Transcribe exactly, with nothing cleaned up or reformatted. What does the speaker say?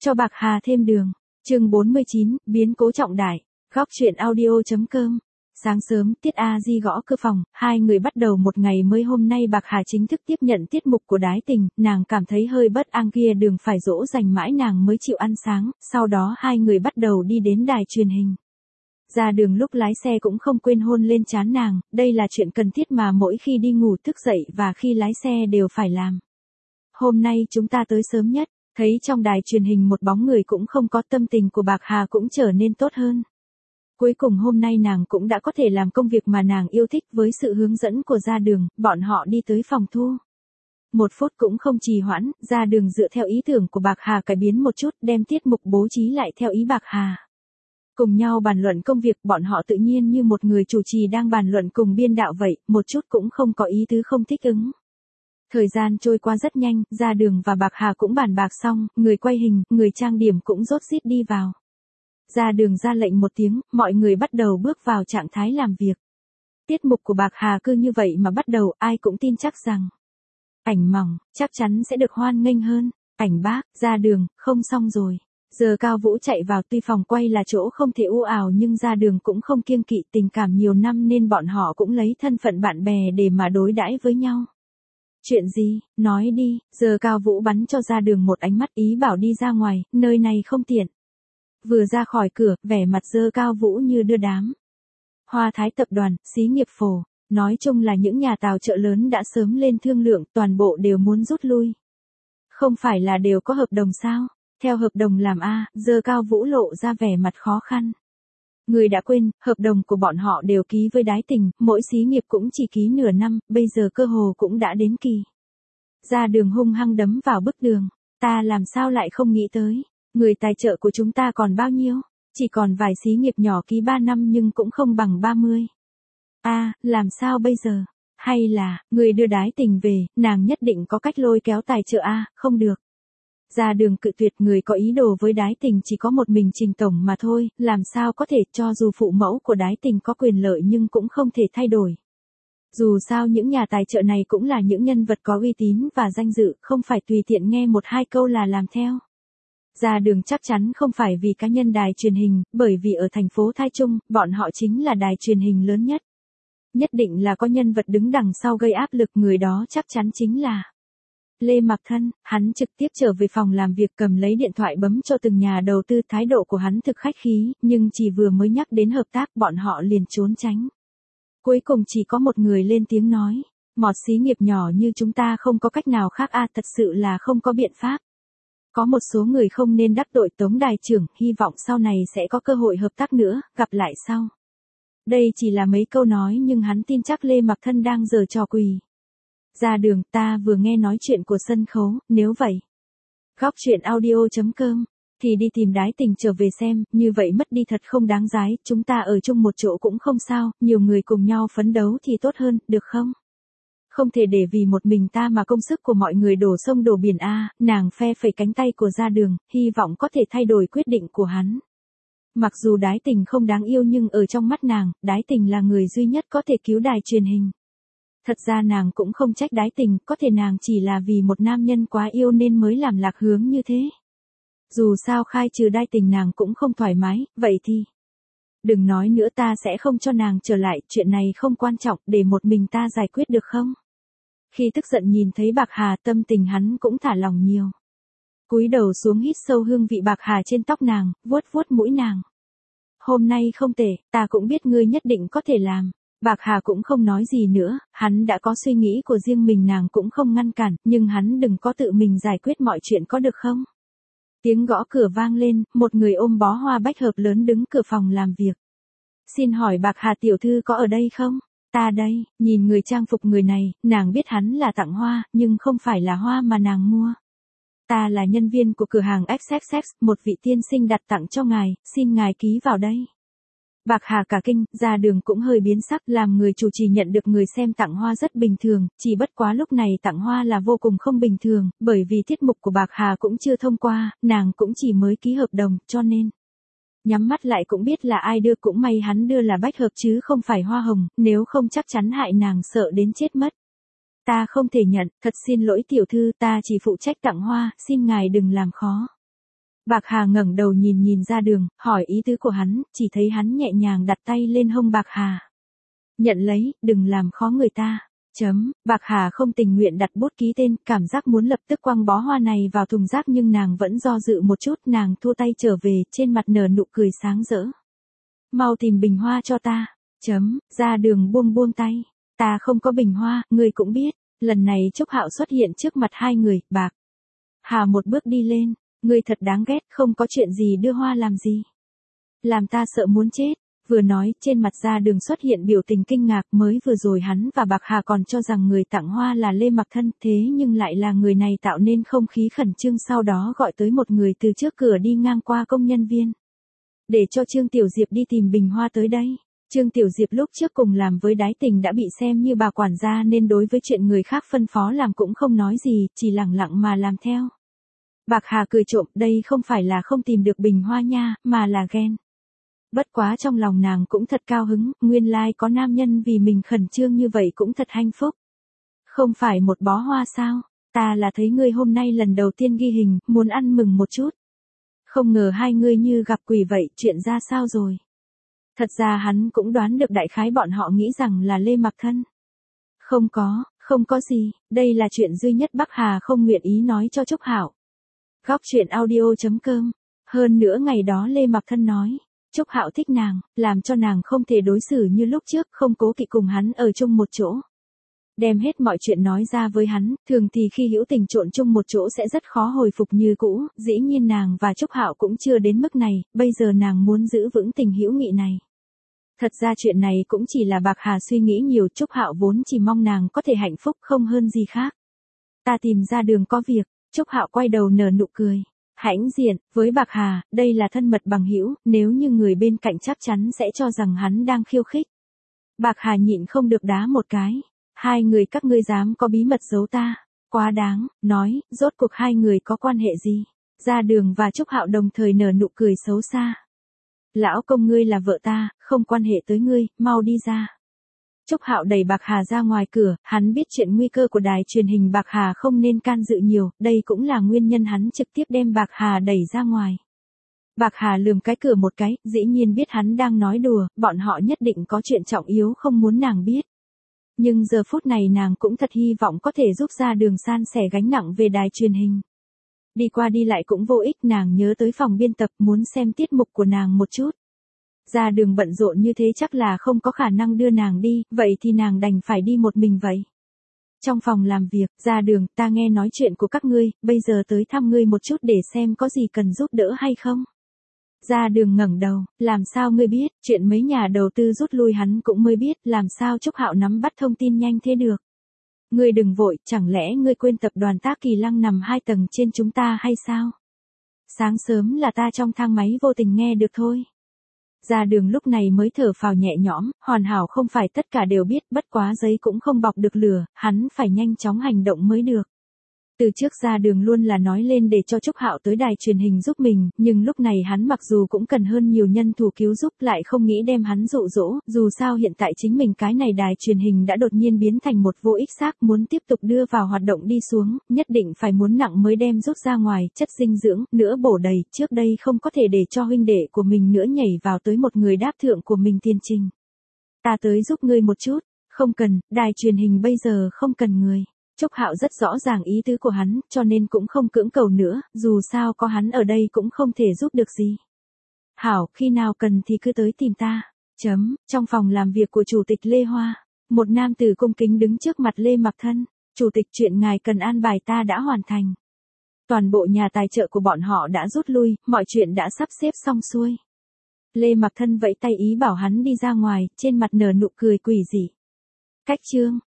Cho bạc hà thêm đường. Chương bốn mươi chín, biến cố trọng đại. Góc truyện audio.com. Sáng sớm, Tiết A Di gõ cửa phòng, hai người bắt đầu một ngày mới. Hôm nay bạc hà chính thức tiếp nhận tiết mục của Đái Tình, nàng cảm thấy hơi bất an, kia đường phải dỗ dành mãi nàng mới chịu ăn sáng, sau đó hai người bắt đầu đi đến đài truyền hình. Ra đường lúc lái xe cũng không quên hôn lên trán nàng, đây là chuyện cần thiết mà mỗi khi đi ngủ thức dậy và khi lái xe đều phải làm. Hôm nay chúng ta tới sớm nhất, thấy trong đài truyền hình một bóng người cũng không có, tâm tình của bạc hà cũng trở nên tốt hơn. Cuối cùng hôm nay nàng cũng đã có thể làm công việc mà nàng yêu thích. Với sự hướng dẫn của Ra Đường, bọn họ đi tới phòng thu. Một phút cũng không trì hoãn, Ra Đường dựa theo ý tưởng của bạc hà cải biến một chút, đem tiết mục bố trí lại theo ý bạc hà. Cùng nhau bàn luận công việc, bọn họ tự nhiên như một người chủ trì đang bàn luận cùng biên đạo vậy, một chút cũng không có ý tứ không thích ứng. Thời gian trôi qua rất nhanh, Ra Đường và bạc hà cũng bàn bạc xong, người quay hình, người trang điểm cũng rốt rít đi vào. Ra Đường ra lệnh một tiếng, mọi người bắt đầu bước vào trạng thái làm việc. Tiết mục của bạc hà cứ như vậy mà bắt đầu, ai cũng tin chắc rằng Ảnh Mỏng chắc chắn sẽ được hoan nghênh hơn. Ảnh Bác, Ra Đường, không xong rồi. Giờ Cao Vũ chạy vào, tuy phòng quay là chỗ không thể u ào nhưng Ra Đường cũng không kiêng kỵ, tình cảm nhiều năm nên bọn họ cũng lấy thân phận bạn bè để mà đối đãi với nhau. Chuyện gì, nói đi. Giờ Cao Vũ bắn cho Ra Đường một ánh mắt, ý bảo đi ra ngoài, nơi này không tiện. Vừa ra khỏi cửa, vẻ mặt Dơ Cao Vũ như đưa đám. Hoa Thái tập đoàn, xí nghiệp phổ, nói chung là những nhà tài trợ lớn đã sớm lên thương lượng, toàn bộ đều muốn rút lui. Không phải là đều có hợp đồng sao? Theo hợp đồng làm a, Dơ Cao Vũ lộ ra vẻ mặt khó khăn. Người đã quên, hợp đồng của bọn họ đều ký với Đái Tình, mỗi xí nghiệp cũng chỉ ký nửa năm, bây giờ cơ hồ cũng đã đến kỳ. Ra Đường hung hăng đấm vào bức tường, ta làm sao lại không nghĩ tới. Người tài trợ của chúng ta còn bao nhiêu? Chỉ còn vài xí nghiệp nhỏ ký ba năm nhưng cũng không bằng ba mươi. A, à, làm sao bây giờ? Hay là, người đưa Đái Tình về, nàng nhất định có cách lôi kéo tài trợ a, à, không được. Ra Đường cự tuyệt, người có ý đồ với Đái Tình chỉ có một mình Trình Tổng mà thôi, làm sao có thể, cho dù phụ mẫu của Đái Tình có quyền lợi nhưng cũng không thể thay đổi. Dù sao những nhà tài trợ này cũng là những nhân vật có uy tín và danh dự, không phải tùy tiện nghe một hai câu là làm theo. Ra Đường chắc chắn không phải vì cá nhân đài truyền hình, bởi vì ở thành phố Thái Trung, bọn họ chính là đài truyền hình lớn nhất. Nhất định là có nhân vật đứng đằng sau gây áp lực, người đó chắc chắn chính là Lê Mặc Thân. Hắn trực tiếp trở về phòng làm việc, cầm lấy điện thoại bấm cho từng nhà đầu tư, thái độ của hắn thực khách khí, nhưng chỉ vừa mới nhắc đến hợp tác bọn họ liền trốn tránh. Cuối cùng chỉ có một người lên tiếng nói, một xí nghiệp nhỏ như chúng ta không có cách nào khác a, à, thật sự là không có biện pháp. Có một số người không nên đắc tội Tống đài trưởng, hy vọng sau này sẽ có cơ hội hợp tác nữa, gặp lại sau. Đây chỉ là mấy câu nói nhưng hắn tin chắc Lê Mặc Thân đang giở trò quỷ. Ra Đường, ta vừa nghe nói chuyện của sân khấu, nếu vậy. Góc truyện audio.com, thì đi tìm Đái Tình trở về xem, như vậy mất đi thật không đáng giá, chúng ta ở chung một chỗ cũng không sao, nhiều người cùng nhau phấn đấu thì tốt hơn, được không? Không thể để vì một mình ta mà công sức của mọi người đổ sông đổ biển a, nàng phe phẩy cánh tay của Ra Đường, hy vọng có thể thay đổi quyết định của hắn. Mặc dù Đái Tình không đáng yêu nhưng ở trong mắt nàng, Đái Tình là người duy nhất có thể cứu đài truyền hình. Thật ra nàng cũng không trách Đái Tình, có thể nàng chỉ là vì một nam nhân quá yêu nên mới làm lạc hướng như thế. Dù sao khai trừ Đái Tình nàng cũng không thoải mái, vậy thì đừng nói nữa, ta sẽ không cho nàng trở lại, chuyện này không quan trọng, để một mình ta giải quyết được không? Khi tức giận nhìn thấy bạc hà, tâm tình hắn cũng thả lỏng nhiều. Cúi đầu xuống hít sâu hương vị bạc hà trên tóc nàng, vuốt vuốt mũi nàng. Hôm nay không tệ, ta cũng biết ngươi nhất định có thể làm. Bạc hà cũng không nói gì nữa, hắn đã có suy nghĩ của riêng mình, nàng cũng không ngăn cản, nhưng hắn đừng có tự mình giải quyết mọi chuyện có được không? Tiếng gõ cửa vang lên, một người ôm bó hoa bách hợp lớn đứng cửa phòng làm việc. Xin hỏi bạc hà tiểu thư có ở đây không? Ta đây. Nhìn người trang phục người này, nàng biết hắn là tặng hoa, nhưng không phải là hoa mà nàng mua. Ta là nhân viên của cửa hàng ích ích ích, một vị tiên sinh đặt tặng cho ngài, xin ngài ký vào đây. Bạc hà cả kinh, Ra Đường cũng hơi biến sắc, làm người chủ trì nhận được người xem tặng hoa rất bình thường, chỉ bất quá lúc này tặng hoa là vô cùng không bình thường, bởi vì tiết mục của bạc hà cũng chưa thông qua, nàng cũng chỉ mới ký hợp đồng, cho nên nhắm mắt lại cũng biết là ai đưa, cũng may hắn đưa là bách hợp chứ không phải hoa hồng, nếu không chắc chắn hại nàng sợ đến chết mất. Ta không thể nhận, thật xin lỗi tiểu thư, ta chỉ phụ trách tặng hoa, xin ngài đừng làm khó. Bạc Hà ngẩng đầu nhìn nhìn ra đường, hỏi ý tứ của hắn, chỉ thấy hắn nhẹ nhàng đặt tay lên hông Bạc Hà. Nhận lấy, đừng làm khó người ta. Chấm, Bạc Hà không tình nguyện đặt bút ký tên, cảm giác muốn lập tức quăng bó hoa này vào thùng rác nhưng nàng vẫn do dự một chút, nàng thua tay trở về, trên mặt nở nụ cười sáng rỡ. Mau tìm bình hoa cho ta. Chấm, ra đường buông buông tay. Ta không có bình hoa, ngươi cũng biết. Lần này Trúc Hạo xuất hiện trước mặt hai người, Bạc Hà một bước đi lên. Ngươi thật đáng ghét, không có chuyện gì đưa hoa làm gì. Làm ta sợ muốn chết. Vừa nói, trên mặt ra đường xuất hiện biểu tình kinh ngạc, mới vừa rồi hắn và Bạc Hà còn cho rằng người tặng hoa là Lê Mặc Thân, thế nhưng lại là người này tạo nên không khí khẩn trương, sau đó gọi tới một người từ trước cửa đi ngang qua công nhân viên. Để cho Trương Tiểu Diệp đi tìm bình hoa tới đây. Trương Tiểu Diệp lúc trước cùng làm với Đái Tình đã bị xem như bà quản gia nên đối với chuyện người khác phân phó làm cũng không nói gì, chỉ lẳng lặng mà làm theo. Bạc Hà cười trộm, đây không phải là không tìm được bình hoa nha, mà là ghen. Bất quá trong lòng nàng cũng thật cao hứng, nguyên lai có nam nhân vì mình khẩn trương như vậy cũng thật hạnh phúc. Không phải một bó hoa sao, ta là thấy ngươi hôm nay lần đầu tiên ghi hình, muốn ăn mừng một chút. Không ngờ hai ngươi như gặp quỷ vậy, chuyện ra sao rồi? Thật ra hắn cũng đoán được đại khái bọn họ nghĩ rằng là Lê Mặc Thân. Không có, không có gì, đây là chuyện duy nhất Bác Hà không nguyện ý nói cho Trúc Hạo. Góc truyện audio chấm com. Hơn nữa ngày đó Lê Mặc Thân nói, Trúc Hạo thích nàng, làm cho nàng không thể đối xử như lúc trước, không cố kỵ cùng hắn ở chung một chỗ. Đem hết mọi chuyện nói ra với hắn, thường thì khi hữu tình trộn chung một chỗ sẽ rất khó hồi phục như cũ, dĩ nhiên nàng và Trúc Hạo cũng chưa đến mức này, bây giờ nàng muốn giữ vững tình hữu nghị này. Thật ra chuyện này cũng chỉ là Bạc Hà suy nghĩ nhiều, Trúc Hạo vốn chỉ mong nàng có thể hạnh phúc không hơn gì khác. Ta tìm ra đường có việc, Trúc Hạo quay đầu nở nụ cười. Hãnh diện, với Bạc Hà, đây là thân mật bằng hữu, nếu như người bên cạnh chắc chắn sẽ cho rằng hắn đang khiêu khích. Bạc Hà nhịn không được đá một cái. Hai người các ngươi dám có bí mật giấu ta. Quá đáng, nói, rốt cuộc hai người có quan hệ gì? Ra đường và Trúc Hạo đồng thời nở nụ cười xấu xa. Lão công ngươi là vợ ta, không quan hệ tới ngươi, mau đi ra. Trúc Hạo đẩy Bạc Hà ra ngoài cửa, hắn biết chuyện nguy cơ của đài truyền hình Bạc Hà không nên can dự nhiều, đây cũng là nguyên nhân hắn trực tiếp đem Bạc Hà đẩy ra ngoài. Bạc Hà lườm cái cửa một cái, dĩ nhiên biết hắn đang nói đùa, bọn họ nhất định có chuyện trọng yếu không muốn nàng biết. Nhưng giờ phút này nàng cũng thật hy vọng có thể giúp ra đường san sẻ gánh nặng về đài truyền hình. Đi qua đi lại cũng vô ích, nàng nhớ tới phòng biên tập muốn xem tiết mục của nàng một chút. Ra đường bận rộn như thế chắc là không có khả năng đưa nàng đi, vậy thì nàng đành phải đi một mình vậy. Trong phòng làm việc, ra đường, ta nghe nói chuyện của các ngươi, bây giờ tới thăm ngươi một chút để xem có gì cần giúp đỡ hay không. Ra đường ngẩng đầu, làm sao ngươi biết, chuyện mấy nhà đầu tư rút lui hắn cũng mới biết, làm sao Trúc Hạo nắm bắt thông tin nhanh thế được. Ngươi đừng vội, chẳng lẽ ngươi quên tập đoàn Tác Kỳ Lăng nằm hai tầng trên chúng ta hay sao? Sáng sớm là ta trong thang máy vô tình nghe được thôi. Ra đường lúc này mới thở phào nhẹ nhõm, hoàn hảo không phải tất cả đều biết, bất quá giấy cũng không bọc được lửa, hắn phải nhanh chóng hành động mới được. Từ trước ra đường luôn là nói lên để cho Trúc Hạo tới đài truyền hình giúp mình, nhưng lúc này hắn mặc dù cũng cần hơn nhiều nhân thủ cứu giúp lại không nghĩ đem hắn dụ dỗ, dù sao hiện tại chính mình cái này đài truyền hình đã đột nhiên biến thành một vô ích xác, muốn tiếp tục đưa vào hoạt động đi xuống, nhất định phải muốn nặng mới đem rút ra ngoài, chất dinh dưỡng, nữa bổ đầy, trước đây không có thể để cho huynh đệ của mình nữa nhảy vào tới một người đáp thượng của mình tiền trình. Ta tới giúp ngươi một chút, không cần, đài truyền hình bây giờ không cần người. Trúc Hạo rất rõ ràng ý tứ của hắn, cho nên cũng không cưỡng cầu nữa, dù sao có hắn ở đây cũng không thể giúp được gì. Hảo, khi nào cần thì cứ tới tìm ta. Chấm, trong phòng làm việc của Chủ tịch Lê Hoa, một nam tử cung kính đứng trước mặt Lê Mặc Thân. Chủ tịch, chuyện ngài cần an bài ta đã hoàn thành. Toàn bộ nhà tài trợ của bọn họ đã rút lui, mọi chuyện đã sắp xếp xong xuôi. Lê Mặc Thân vẫy tay ý bảo hắn đi ra ngoài, trên mặt nở nụ cười quỷ dị. Cách chương.